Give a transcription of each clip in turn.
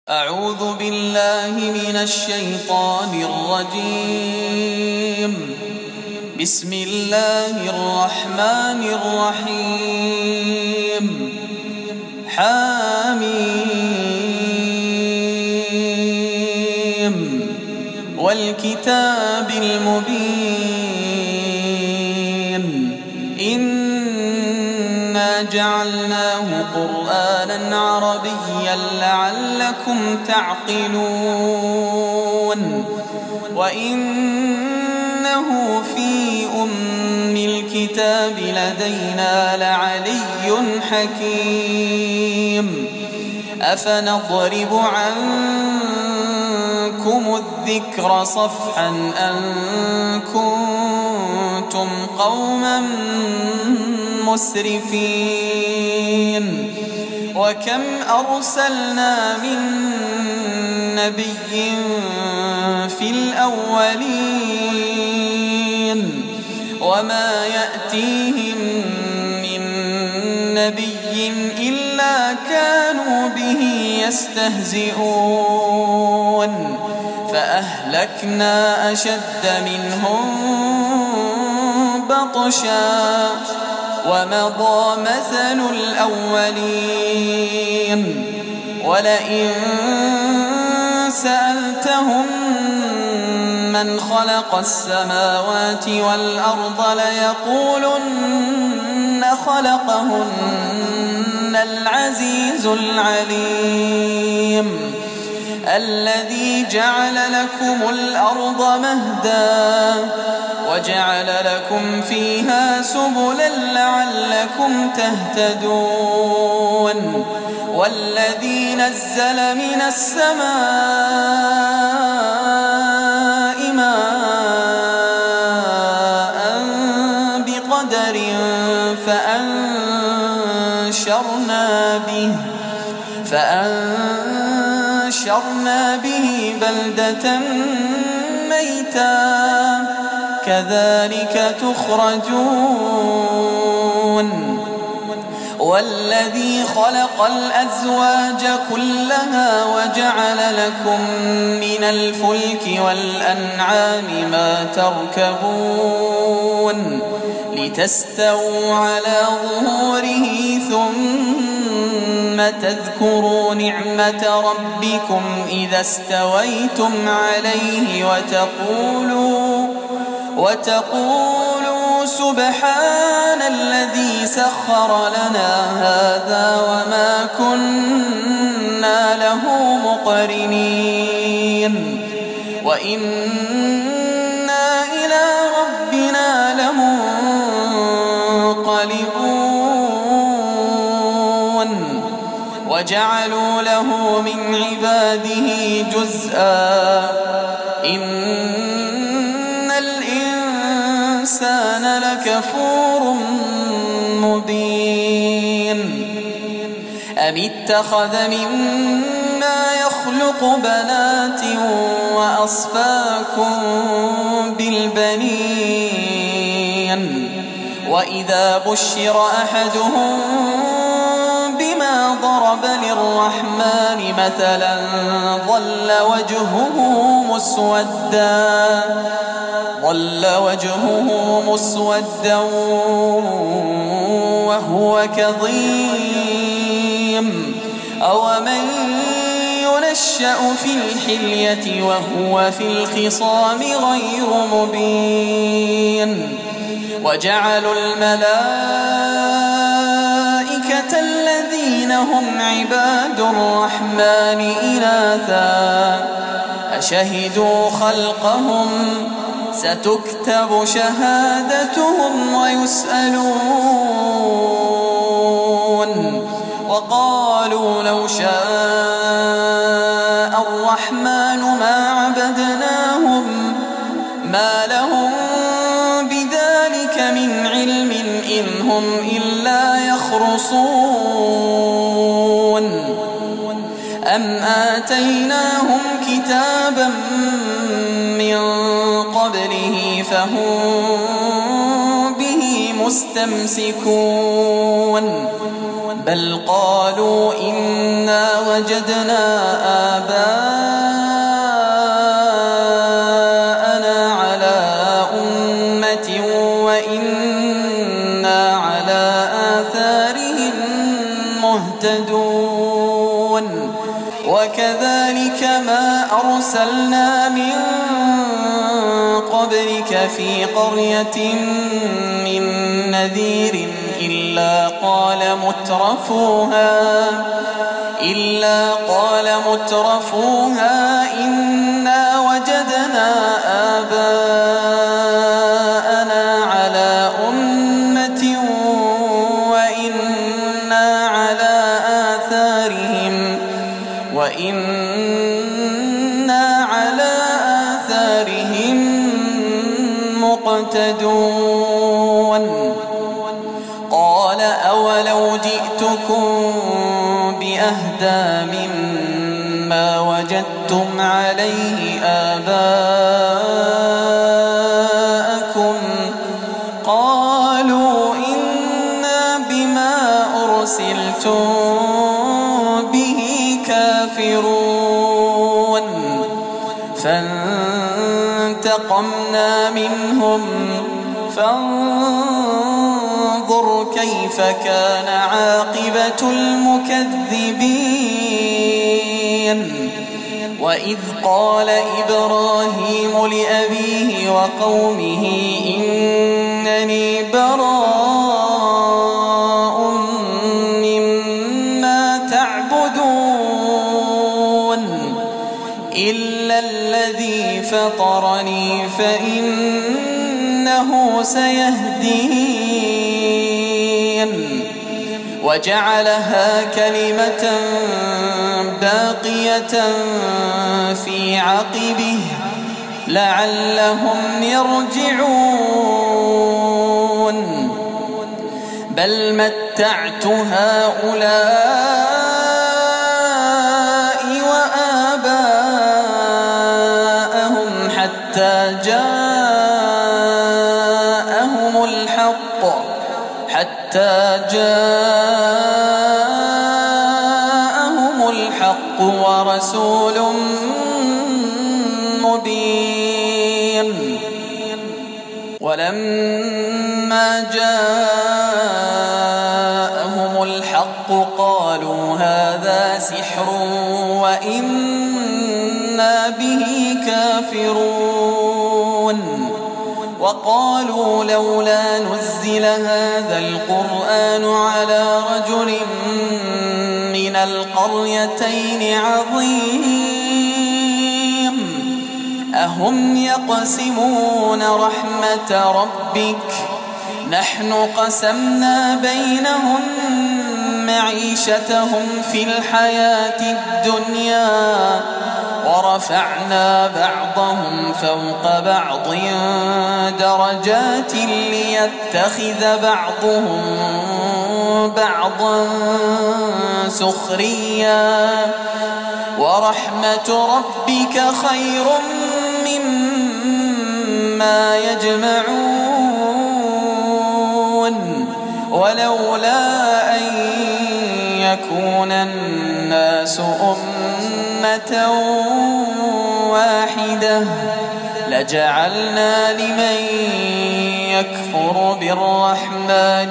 أعوذ بالله من الشيطان الرجيم. بسم الله الرحمن الرحيم. حاميم والكتاب المبين إنا جعلناه قرآنا عربيا لعلكم تعقلون وإنه في أم الكتاب لدينا لعلي حكيم. أفنضرب عنكم الذكر صفحا أن كنتم قوما مسرفين. وكم أرسلنا من نبي في الأولين وما يأتيهم من نبي إلا كانوا به يستهزئون فأهلكنا أشد منهم بطشا ومضى مثل الأولين. ولئن سألتهم من خلق السماوات والأرض ليقولن خلقهن العزيز العليم الذي جعل لكم الأرض مهدا وجعل لكم فيها سبلا لعلكم تهتدون والذي نزل من السماء ماء بقدر فأنشرنا به بلدة ميتا كذلك تخرجون. والذي خلق الأزواج كلها وجعل لكم من الفلك والأنعام ما تركبون لتستووا على ظهوره ثم تذكروا نعمة ربكم إذا استويتم عليه وتقولوا سبحان الذي سخر لنا هذا وما كنا له مقرنين وإنا إلى ربنا لمنقلبون. وجعلوا له من عباده جزءا إن الإنسان لكفور مبين. أم اتخذ مما يخلق بنات وأصفاكم بالبنين وإذا بشر أحدهم بما ضرب للرحمن مثلا ظل وجهه مسودا وهو كظيم. أومن ينشأ في الحلية وهو في الخصام غير مبين. وجعلوا الملائكة الذين هم عباد الرحمن إناثا أشهدوا خلقهم ستكتب شهادتهم ويسألون. وقالوا لو شاء الرحمن ما عبدناهم ما لهم بذلك من علم إن هم إلا يخرصون. أم آتيناهم كتابا من قبله فهم به مستمسكون بل قالوا إنا وجدنا آباءنا على أمة وإنا على آثارهم مهتدون وكذلك ما أرسلنا من قبلك في قرية من نذير إلا قال مترفوها إنا وجدنا آباءنا على أمة وإنا على آثارهم مقتدون قال أولو جئتكم بأهدى مما وجدتم عليه آباءكم قالوا إنا بما أرسلتم به كافرون فانتقمنا منهم فانظر كيف كان عاقبة المكذبين وإذ قال إبراهيم لأبيه وقومه إنني براء مما تعبدون إلا الذي فطرني فإنه سيهدين وجعلها كلمة باقية في عقبه لعلهم يرجعون بل متعت هؤلاء وآباءهم حتى جاءهم الحق ورسول مبين ولما جاءهم الحق قالوا هذا سحر وإنا به كافرون وقالوا لولا نزل هذا القرآن على رجل من القريتين عظيم أهم يقسمون رحمة ربك نحن قسمنا بينهم معيشتهم في الحياة الدنيا ورفعنا بعضهم فوق بعض درجات ليتخذ بعضهم بعضا سخريا ورحمة ربك خير مما يجمعون ولولا أن يكون الناس أمة واحدة لجعلنا لمن يكفر بالرحمن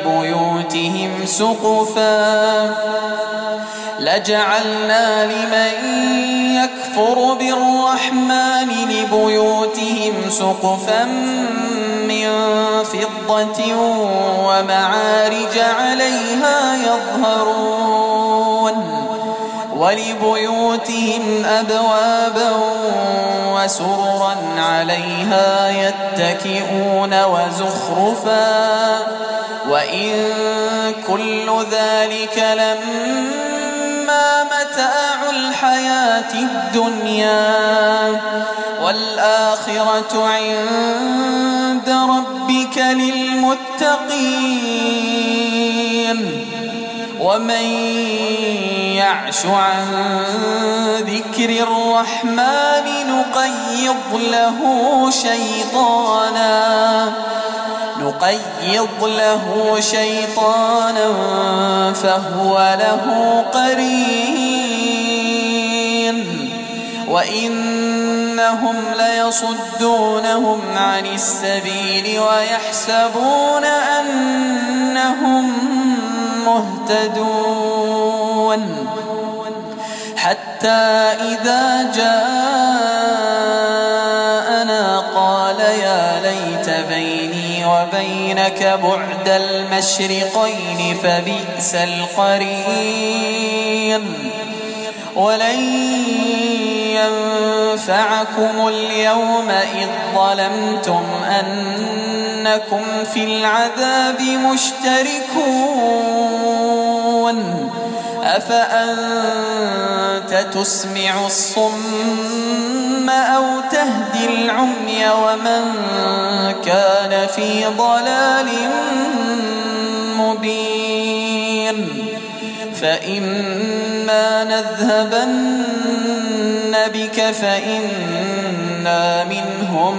لبيوتهم سقفا من فضة ومعارج عليها يظهرون ولبيوتهم أبوابا وسررا عليها يتكئون وزخرفا وإن كل ذلك لما متاع الحياة الدنيا والآخرة عند ربك للمتقين ومن يعش عن ذكر الرحمن نقيض له نقيض له شيطانا فهو له قرين وإنهم ليصدونهم عن السبيل ويحسبون أنهم مهتدون حتى إذا جاءنا قال يا ليت بيني وبينك بعد المشرقين فبئس القرين ولن ينفعكم اليوم إذ ظلمتم أنكم في العذاب مشتركون أفأنت تسمع الصم أو تهدي العمي ومن كان في ضلال مبين فإما نذهبن بك فإنا منهم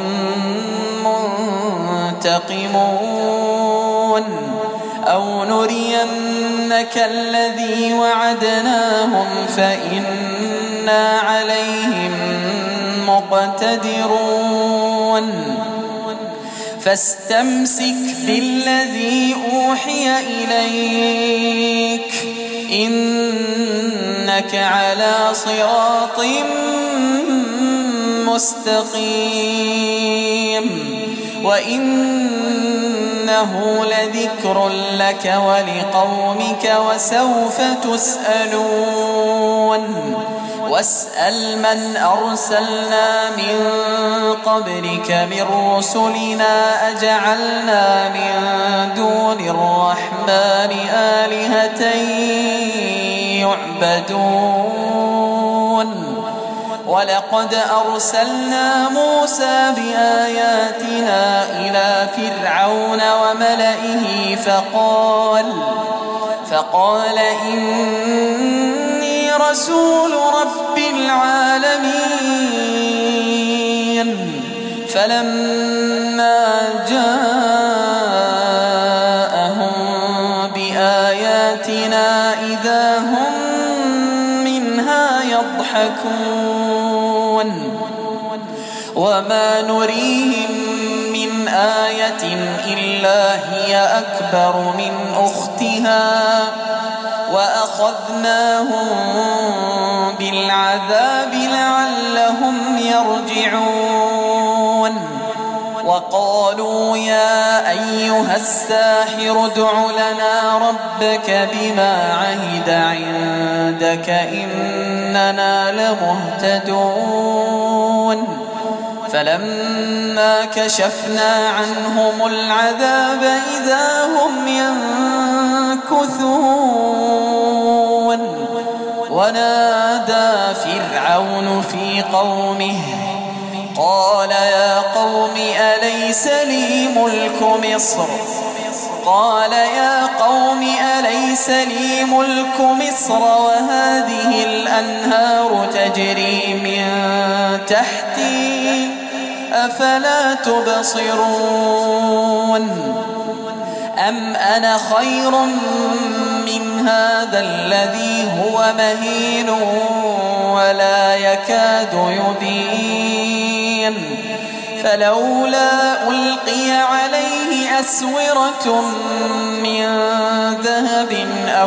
منتقمون أو نرينك الذي وعدناهم فإنا عليهم مقتدرون فاستمسك بالذي أوحي إليك إنك على صراط مستقيم وإنه لذكر لك ولقومك وسوف تسألون واسأل من أرسلنا من قبلك من رسلنا أجعلنا من دون الرحمن آلهة يعبدون ولقد أرسلنا موسى بآياتنا إلى فرعون وملئه فقال إني رسول رب العالمين فلما جاءهم بآياتنا إذا هم منها يضحكون وما نريهم من آية إلا هي أكبر من أختها وأخذناهم بالعذاب لعلهم يرجعون وقالوا يا أيها الساحر ادع لنا ربك بما عهد عندك إننا لمهتدون فلما كشفنا عنهم العذاب إذا هم ينكثون ونادى فرعون في قومه قال يا قوم أليس لي ملك مصر وهذه الأنهار تجري من تحتي أفلا تبصرون أم أنا خير من هذا الذي هو مهين ولا يكاد يبين فلولا ألقي عليه أسورة من ذهب أو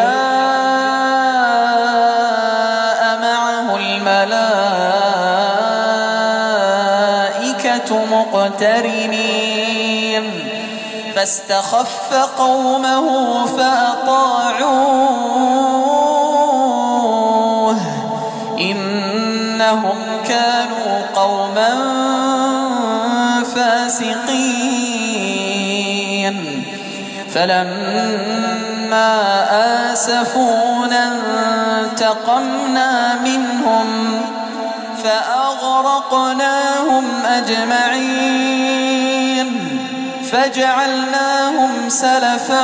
جاء معه الملائكة مقترنين فاستخف قومه فأطاعوه إنهم كانوا قوما فاسقين فلما آسفونا انتقمنا منهم فأغرقناهم أجمعين فجعلناهم سلفا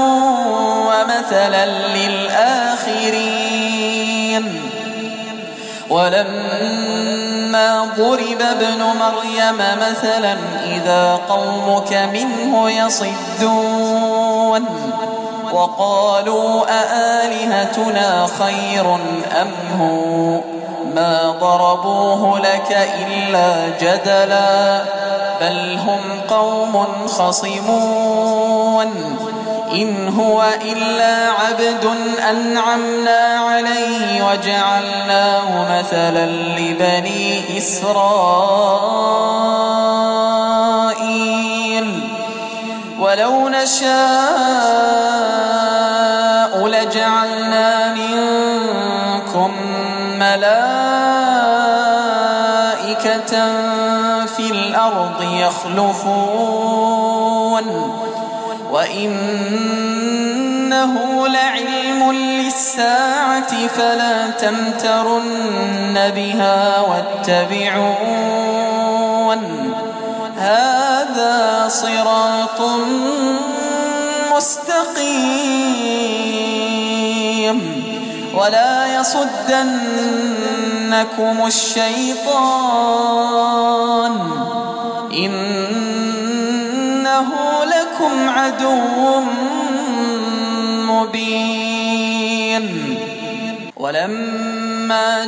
ومثلا للآخرين ولما ولما ضرب ابن مريم مثلا إذا قومك منه يصدون وقالوا أآلهتنا خير أم هو ما ضربوه لك إلا جدلا بل هم قوم خصمون إن هو إلا عبد أنعمنا عليه وجعلناه مثلا لبني إسرائيل ولو نشاء لجعلنا منكم ملائكة في الأرض يخلفون وإنه لعلم للساعة فلا تمترن بها واتبعون هذا صراط مستقيم ولا يصدنكم الشيطان إنه لكم عدو مبين ولما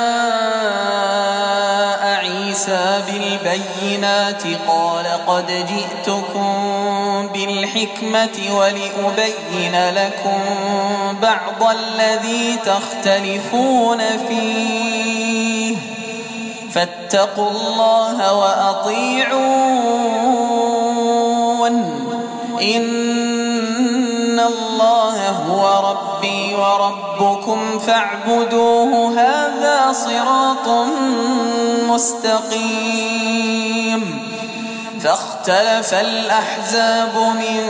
جاء عيسى بالبينات قال قد جئتكم بالحكمة ولأبين لكم بعض الذي تختلفون فيه فاتقوا الله وأطيعون إن الله هو ربي وربكم فاعبدوه هذا صراط مستقيم فاختلف الأحزاب من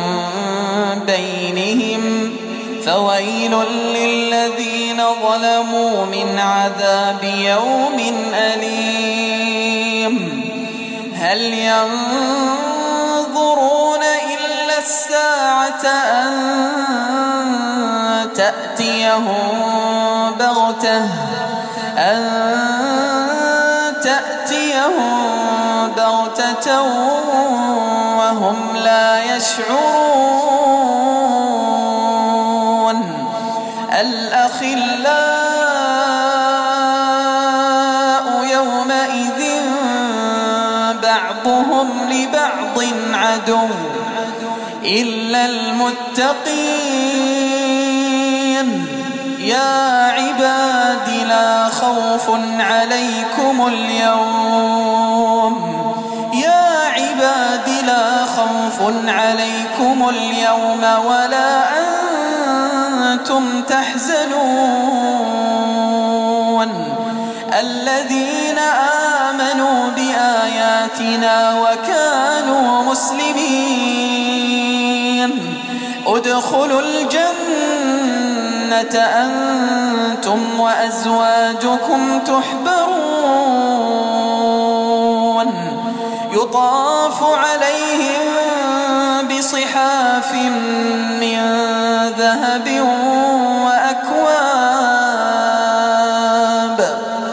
بينهم فويل للذين ظلموا من عذاب يوم أليم هل ينظرون إلا الساعة أن تأتيهم بغتة وهم لا يشعرون الأخلاء يومئذ بعضهم لبعض عدو إلا المتقين يا عباد لا خوف عليكم اليوم ولا أنتم تحزنون الذين آمنوا بآياتنا وكانوا مسلمين ادخلوا الجنة أنتم وأزواجكم تحبرون يطاف عليهم بصحاف من ذهب وأكواب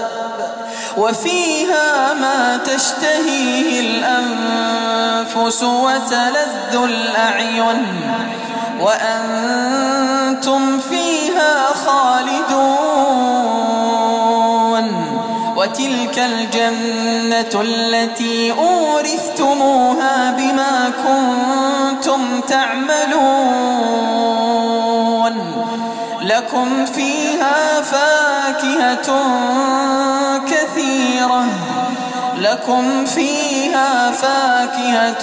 وفيها ما تشتهيه الأنفس وتلذ الأعين وأنتم فيها خالدون وتلك الجنة التي أورثتموها بما كنتم تعملون لكم فيها فاكهة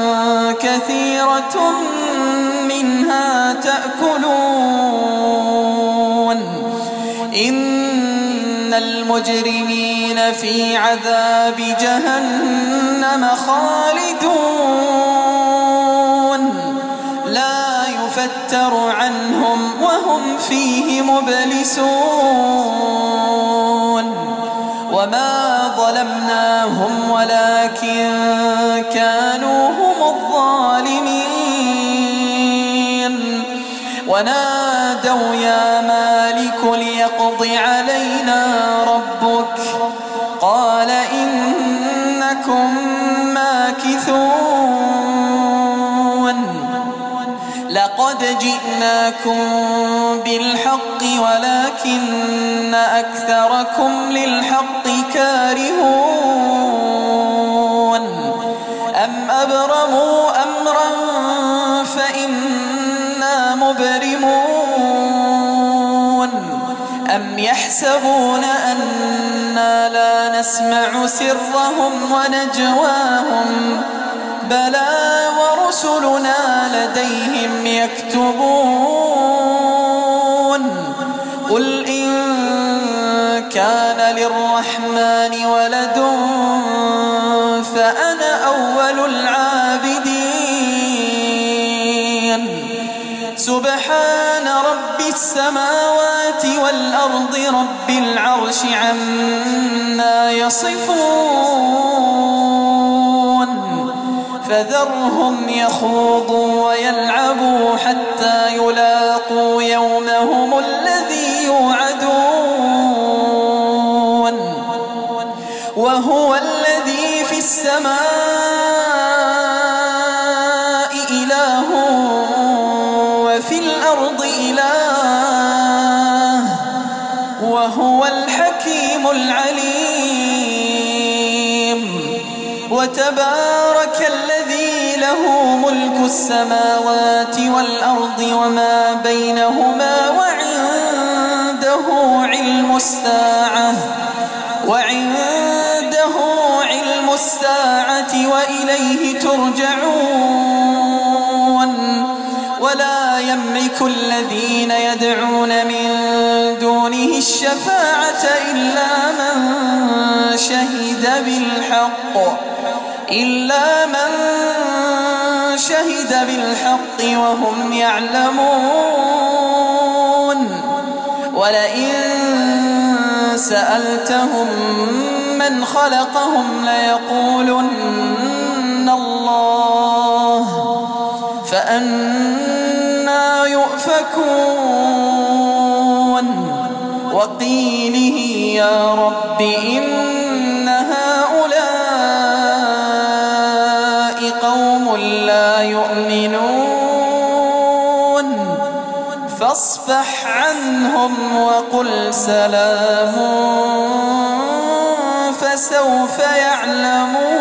كثيرة منها تأكلون إن المجرمين في عذاب جهنم خالدون لا يفتر عنهم وهم فيه مبلسون وما ظلمناهم ولكن كانوا هم الظالمين ونادوا يا مالك ليقض علينا ربك قال جئناكم بالحق ولكن أكثركم للحق كارهون أم أبرموا أمرا فإنا مبرمون أم يحسبون أنا لا نسمع سرهم ونجواهم بلى ورسلنا لديهم يكتبون قل إن كان للرحمن ولد فأنا أول العابدين سبحان رب السماوات والأرض رب العرش عما يصفون فذرهم يخوضوا ويلعبوا حتى يلاقوا يومهم الذي يوعدون وهو الذي في السماء إله وفي الأرض إله وهو الحكيم العليم وتبارك الذي له ملك السماوات والأرض وما بينهما وعنده علم الساعة وإليه ترجعون ولا يملك الذين يدعون من دونه الشفاعة إلا من شهد بالحق وهم يعلمون ولئن سألتهم من خلقهم ليقولن الله فأنى يؤفكون وقيله يا رب إن هؤلاء قوم لا يؤمنون فاصفح عنهم وقل سلام فسوف يعلمون.